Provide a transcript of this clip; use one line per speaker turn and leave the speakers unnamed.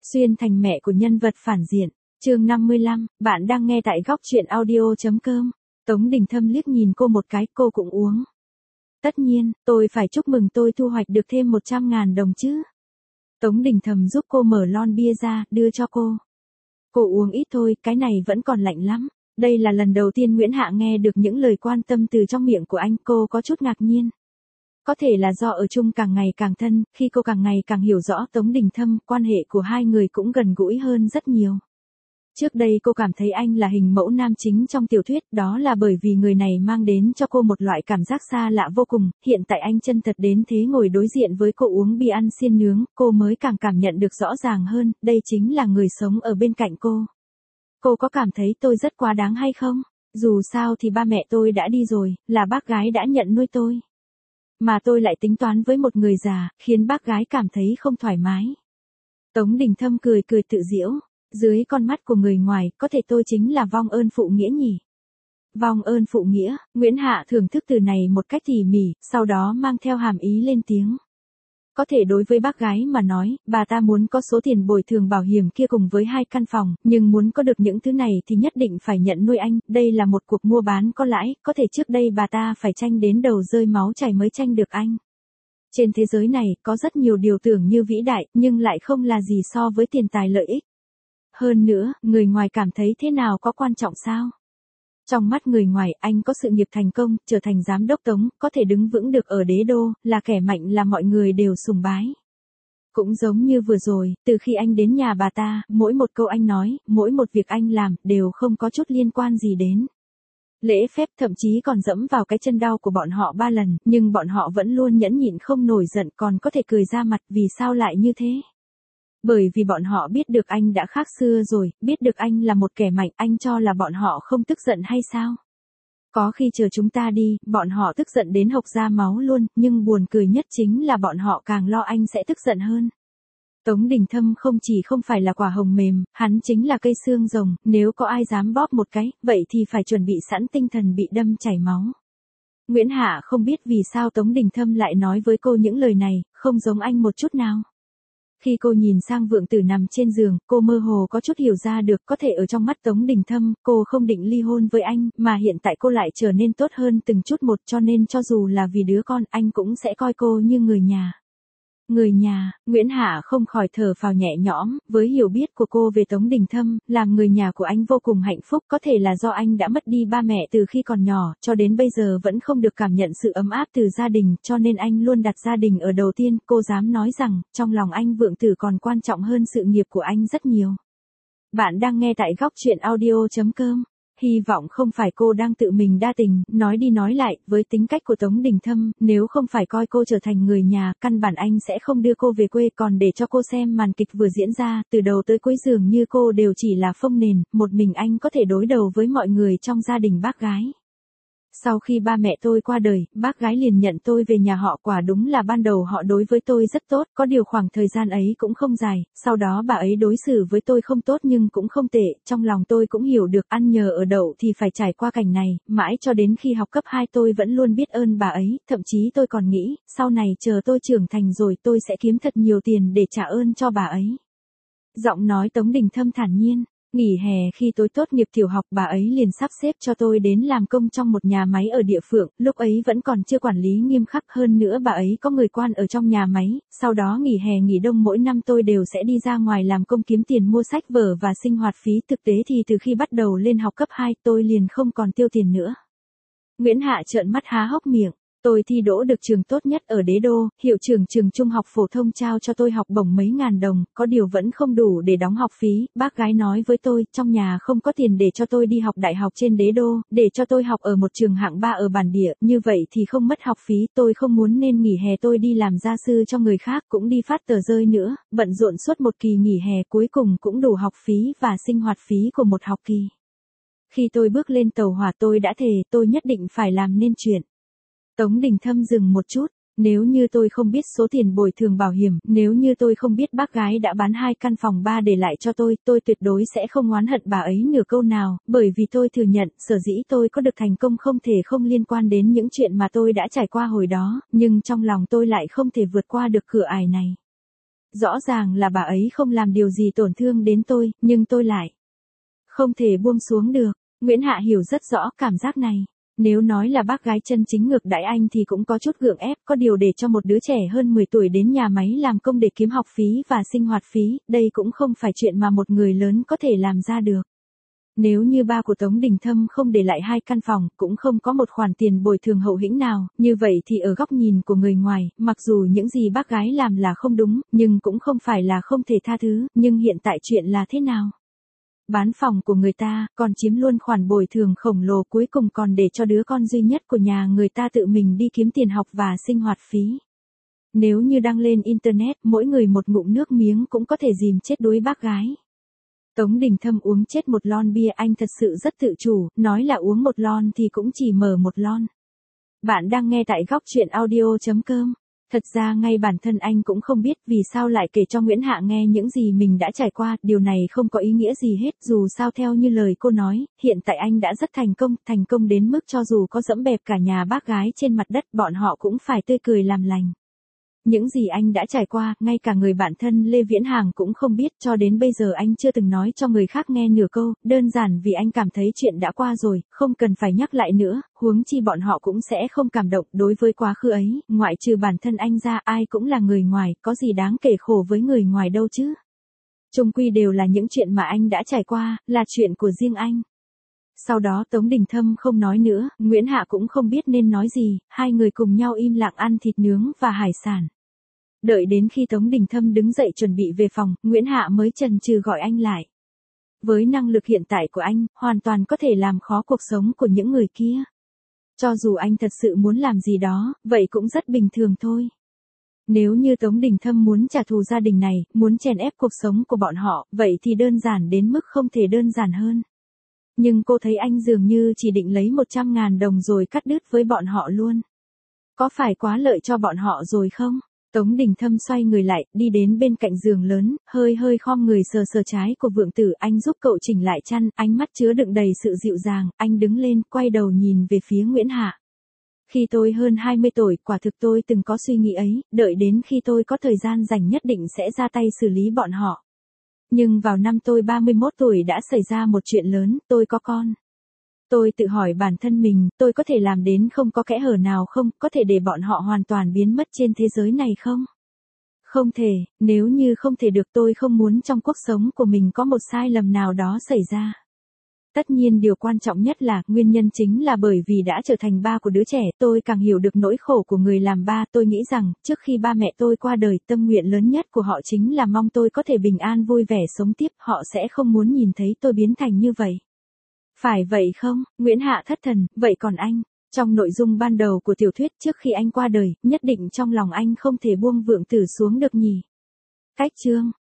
Xuyên thành mẹ của nhân vật phản diện. Chương 55, bạn đang nghe tại góc truyện audio.com. Tống Đình Thâm liếc nhìn cô một cái, cô cũng uống. Tất nhiên, tôi phải chúc mừng tôi thu hoạch được thêm 100.000 đồng chứ. Tống Đình Thâm giúp cô mở lon bia ra, đưa cho cô. Cô uống ít thôi, cái này vẫn còn lạnh lắm. Đây là lần đầu tiên Nguyễn Hạ nghe được những lời quan tâm từ trong miệng của anh, cô có chút ngạc nhiên. Có thể là do ở chung càng ngày càng thân, khi cô càng ngày càng hiểu rõ Tống Đình Thâm, quan hệ của hai người cũng gần gũi hơn rất nhiều. Trước đây cô cảm thấy anh là hình mẫu nam chính trong tiểu thuyết, đó là bởi vì người này mang đến cho cô một loại cảm giác xa lạ vô cùng, hiện tại anh chân thật đến thế ngồi đối diện với cô uống bia ăn xiên nướng, cô mới càng cảm nhận được rõ ràng hơn, đây chính là người sống ở bên cạnh cô. Cô có cảm thấy tôi rất quá đáng hay không? Dù sao thì ba mẹ tôi đã đi rồi, là bác gái đã nhận nuôi tôi. Mà tôi lại tính toán với một người già, khiến bác gái cảm thấy không thoải mái. Tống Đình Thâm cười cười tự giễu, dưới con mắt của người ngoài, có thể tôi chính là vong ơn phụ nghĩa nhỉ? Vong ơn phụ nghĩa, Nguyễn Hạ thưởng thức từ này một cách tỉ mỉ, sau đó mang theo hàm ý lên tiếng. Có thể đối với bác gái mà nói, bà ta muốn có số tiền bồi thường bảo hiểm kia cùng với 2 căn phòng, nhưng muốn có được những thứ này thì nhất định phải nhận nuôi anh, đây là một cuộc mua bán có lãi, có thể trước đây bà ta phải tranh đến đầu rơi máu chảy mới tranh được anh. Trên thế giới này, có rất nhiều điều tưởng như vĩ đại, nhưng lại không là gì so với tiền tài lợi ích. Hơn nữa, người ngoài cảm thấy thế nào có quan trọng sao? Trong mắt người ngoài, anh có sự nghiệp thành công, trở thành giám đốc Tống, có thể đứng vững được ở đế đô, là kẻ mạnh là mọi người đều sùng bái. Cũng giống như vừa rồi, từ khi anh đến nhà bà ta, mỗi một câu anh nói, mỗi một việc anh làm, đều không có chút liên quan gì đến lễ phép, thậm chí còn dẫm vào cái chân đau của bọn họ 3 lần, nhưng bọn họ vẫn luôn nhẫn nhịn không nổi giận, còn có thể cười ra mặt, vì sao lại như thế? Bởi vì bọn họ biết được anh đã khác xưa rồi, biết được anh là một kẻ mạnh, anh cho là bọn họ không tức giận hay sao? Có khi chờ chúng ta đi, bọn họ tức giận đến hộc ra máu luôn, nhưng buồn cười nhất chính là bọn họ càng lo anh sẽ tức giận hơn. Tống Đình Thâm không phải là quả hồng mềm, hắn chính là cây xương rồng, nếu có ai dám bóp một cái, vậy thì phải chuẩn bị sẵn tinh thần bị đâm chảy máu. Nguyễn Hạ không biết vì sao Tống Đình Thâm lại nói với cô những lời này, không giống anh một chút nào. Khi cô nhìn sang Vượng Tử nằm trên giường, cô mơ hồ có chút hiểu ra được, có thể ở trong mắt Tống Đình Thâm, cô không định ly hôn với anh, mà hiện tại cô lại trở nên tốt hơn từng chút một, cho nên cho dù là vì đứa con, anh cũng sẽ coi cô như người nhà. Người nhà, Nguyễn Hạ không khỏi thở phào nhẹ nhõm, với hiểu biết của cô về Tống Đình Thâm, làm người nhà của anh vô cùng hạnh phúc, có thể là do anh đã mất đi ba mẹ từ khi còn nhỏ, cho đến bây giờ vẫn không được cảm nhận sự ấm áp từ gia đình, cho nên anh luôn đặt gia đình ở đầu tiên, cô dám nói rằng, trong lòng anh Vượng Tử còn quan trọng hơn sự nghiệp của anh rất nhiều. Bạn đang nghe tại góc truyện audio.com. Hy vọng không phải cô đang tự mình đa tình, nói đi nói lại, với tính cách của Tống Đình Thâm, nếu không phải coi cô trở thành người nhà, căn bản anh sẽ không đưa cô về quê còn để cho cô xem màn kịch vừa diễn ra, từ đầu tới cuối dường như cô đều chỉ là phông nền, một mình anh có thể đối đầu với mọi người trong gia đình bác gái. Sau khi ba mẹ tôi qua đời, bác gái liền nhận tôi về nhà họ, quả đúng là ban đầu họ đối với tôi rất tốt, có điều khoảng thời gian ấy cũng không dài, sau đó bà ấy đối xử với tôi không tốt nhưng cũng không tệ, trong lòng tôi cũng hiểu được ăn nhờ ở đậu thì phải trải qua cảnh này, mãi cho đến khi học cấp 2 tôi vẫn luôn biết ơn bà ấy, thậm chí tôi còn nghĩ, sau này chờ tôi trưởng thành rồi tôi sẽ kiếm thật nhiều tiền để trả ơn cho bà ấy. Giọng nói Tống Đình Thâm thản nhiên. Nghỉ hè khi tôi tốt nghiệp tiểu học bà ấy liền sắp xếp cho tôi đến làm công trong một nhà máy ở địa phương, lúc ấy vẫn còn chưa quản lý nghiêm khắc, hơn nữa bà ấy có người quan ở trong nhà máy, sau đó nghỉ hè nghỉ đông mỗi năm tôi đều sẽ đi ra ngoài làm công kiếm tiền mua sách vở và sinh hoạt phí, thực tế thì từ khi bắt đầu lên học cấp 2 tôi liền không còn tiêu tiền nữa. Nguyễn Hạ trợn mắt há hốc miệng. Tôi thi đỗ được trường tốt nhất ở đế đô, hiệu trưởng trường trung học phổ thông trao cho tôi học bổng mấy ngàn đồng, có điều vẫn không đủ để đóng học phí, bác gái nói với tôi, trong nhà không có tiền để cho tôi đi học đại học trên đế đô, để cho tôi học ở một trường hạng 3 ở bản địa, như vậy thì không mất học phí, tôi không muốn nên nghỉ hè tôi đi làm gia sư cho người khác, cũng đi phát tờ rơi nữa, bận rộn suốt một kỳ nghỉ hè cuối cùng cũng đủ học phí và sinh hoạt phí của một học kỳ. Khi tôi bước lên tàu hỏa tôi đã thề tôi nhất định phải làm nên chuyện. Tống Đình Thâm dừng một chút, nếu như tôi không biết số tiền bồi thường bảo hiểm, nếu như tôi không biết bác gái đã bán 2 căn phòng 3 để lại cho tôi tuyệt đối sẽ không oán hận bà ấy nửa câu nào, bởi vì tôi thừa nhận, sở dĩ tôi có được thành công không thể không liên quan đến những chuyện mà tôi đã trải qua hồi đó, nhưng trong lòng tôi lại không thể vượt qua được cửa ải này. rõ ràng là bà ấy không làm điều gì tổn thương đến tôi, nhưng tôi lại không thể buông xuống được. Nguyễn Hạ hiểu rất rõ cảm giác này. Nếu nói là bác gái chân chính ngược đãi anh thì cũng có chút gượng ép, có điều để cho một đứa trẻ hơn 10 tuổi đến nhà máy làm công để kiếm học phí và sinh hoạt phí, đây cũng không phải chuyện mà một người lớn có thể làm ra được. Nếu như ba của Tống Đình Thâm không để lại 2 căn phòng, cũng không có một khoản tiền bồi thường hậu hĩnh nào, như vậy thì ở góc nhìn của người ngoài, mặc dù những gì bác gái làm là không đúng, nhưng cũng không phải là không thể tha thứ, nhưng hiện tại chuyện là thế nào? Bán phòng của người ta, còn chiếm luôn khoản bồi thường khổng lồ, cuối cùng còn để cho đứa con duy nhất của nhà người ta tự mình đi kiếm tiền học và sinh hoạt phí. Nếu như đăng lên Internet, mỗi người một ngụm nước miếng cũng có thể dìm chết đuối bác gái. Tống Đình Thâm uống chết một lon bia, anh thật sự rất tự chủ, nói là uống một lon thì cũng chỉ mở một lon. Bạn đang nghe tại góc chuyện audio.com. Thật ra ngay bản thân anh cũng không biết vì sao lại kể cho Nguyễn Hạ nghe những gì mình đã trải qua, điều này không có ý nghĩa gì hết, dù sao theo như lời cô nói, hiện tại anh đã rất thành công đến mức cho dù có dẫm bẹp cả nhà bác gái trên mặt đất, bọn họ cũng phải tươi cười làm lành. Những gì anh đã trải qua, ngay cả người bạn thân Lê Viễn Hàng cũng không biết, cho đến bây giờ anh chưa từng nói cho người khác nghe nửa câu, đơn giản vì anh cảm thấy chuyện đã qua rồi, không cần phải nhắc lại nữa, huống chi bọn họ cũng sẽ không cảm động đối với quá khứ ấy, ngoại trừ bản thân anh ra, ai cũng là người ngoài, có gì đáng kể khổ với người ngoài đâu chứ. Chung quy đều là những chuyện mà anh đã trải qua, là chuyện của riêng anh. Sau đó Tống Đình Thâm không nói nữa, Nguyễn Hạ cũng không biết nên nói gì, hai người cùng nhau im lặng ăn thịt nướng và hải sản. Đợi đến khi Tống Đình Thâm đứng dậy chuẩn bị về phòng, Nguyễn Hạ mới chần chừ gọi anh lại. Với năng lực hiện tại của anh, hoàn toàn có thể làm khó cuộc sống của những người kia. Cho dù anh thật sự muốn làm gì đó, vậy cũng rất bình thường thôi. Nếu như Tống Đình Thâm muốn trả thù gia đình này, muốn chèn ép cuộc sống của bọn họ, vậy thì đơn giản đến mức không thể đơn giản hơn. Nhưng cô thấy anh dường như chỉ định lấy 100.000 đồng rồi cắt đứt với bọn họ luôn. Có phải quá lợi cho bọn họ rồi không? Tống Đình Thâm xoay người lại, đi đến bên cạnh giường lớn, hơi khom người sờ sờ trái của Vượng Tử, anh giúp cậu chỉnh lại chăn, ánh mắt chứa đựng đầy sự dịu dàng, anh đứng lên, quay đầu nhìn về phía Nguyễn Hạ. Khi tôi hơn 20 tuổi, quả thực tôi từng có suy nghĩ ấy, đợi đến khi tôi có thời gian rảnh nhất định sẽ ra tay xử lý bọn họ. Nhưng vào năm tôi 31 tuổi đã xảy ra một chuyện lớn, tôi có con. Tôi tự hỏi bản thân mình, tôi có thể làm đến không có kẽ hở nào không, có thể để bọn họ hoàn toàn biến mất trên thế giới này không? Không thể, nếu như không thể được tôi không muốn trong cuộc sống của mình có một sai lầm nào đó xảy ra. Tất nhiên điều quan trọng nhất là, nguyên nhân chính là bởi vì đã trở thành ba của đứa trẻ, tôi càng hiểu được nỗi khổ của người làm ba, tôi nghĩ rằng, trước khi ba mẹ tôi qua đời, tâm nguyện lớn nhất của họ chính là mong tôi có thể bình an vui vẻ sống tiếp, họ sẽ không muốn nhìn thấy tôi biến thành như vậy. Phải vậy không? Nguyễn Hạ thất thần, vậy còn anh? Trong nội dung ban đầu của tiểu thuyết trước khi anh qua đời, nhất định trong lòng anh không thể buông Vượng Tử xuống được nhỉ? Cách chương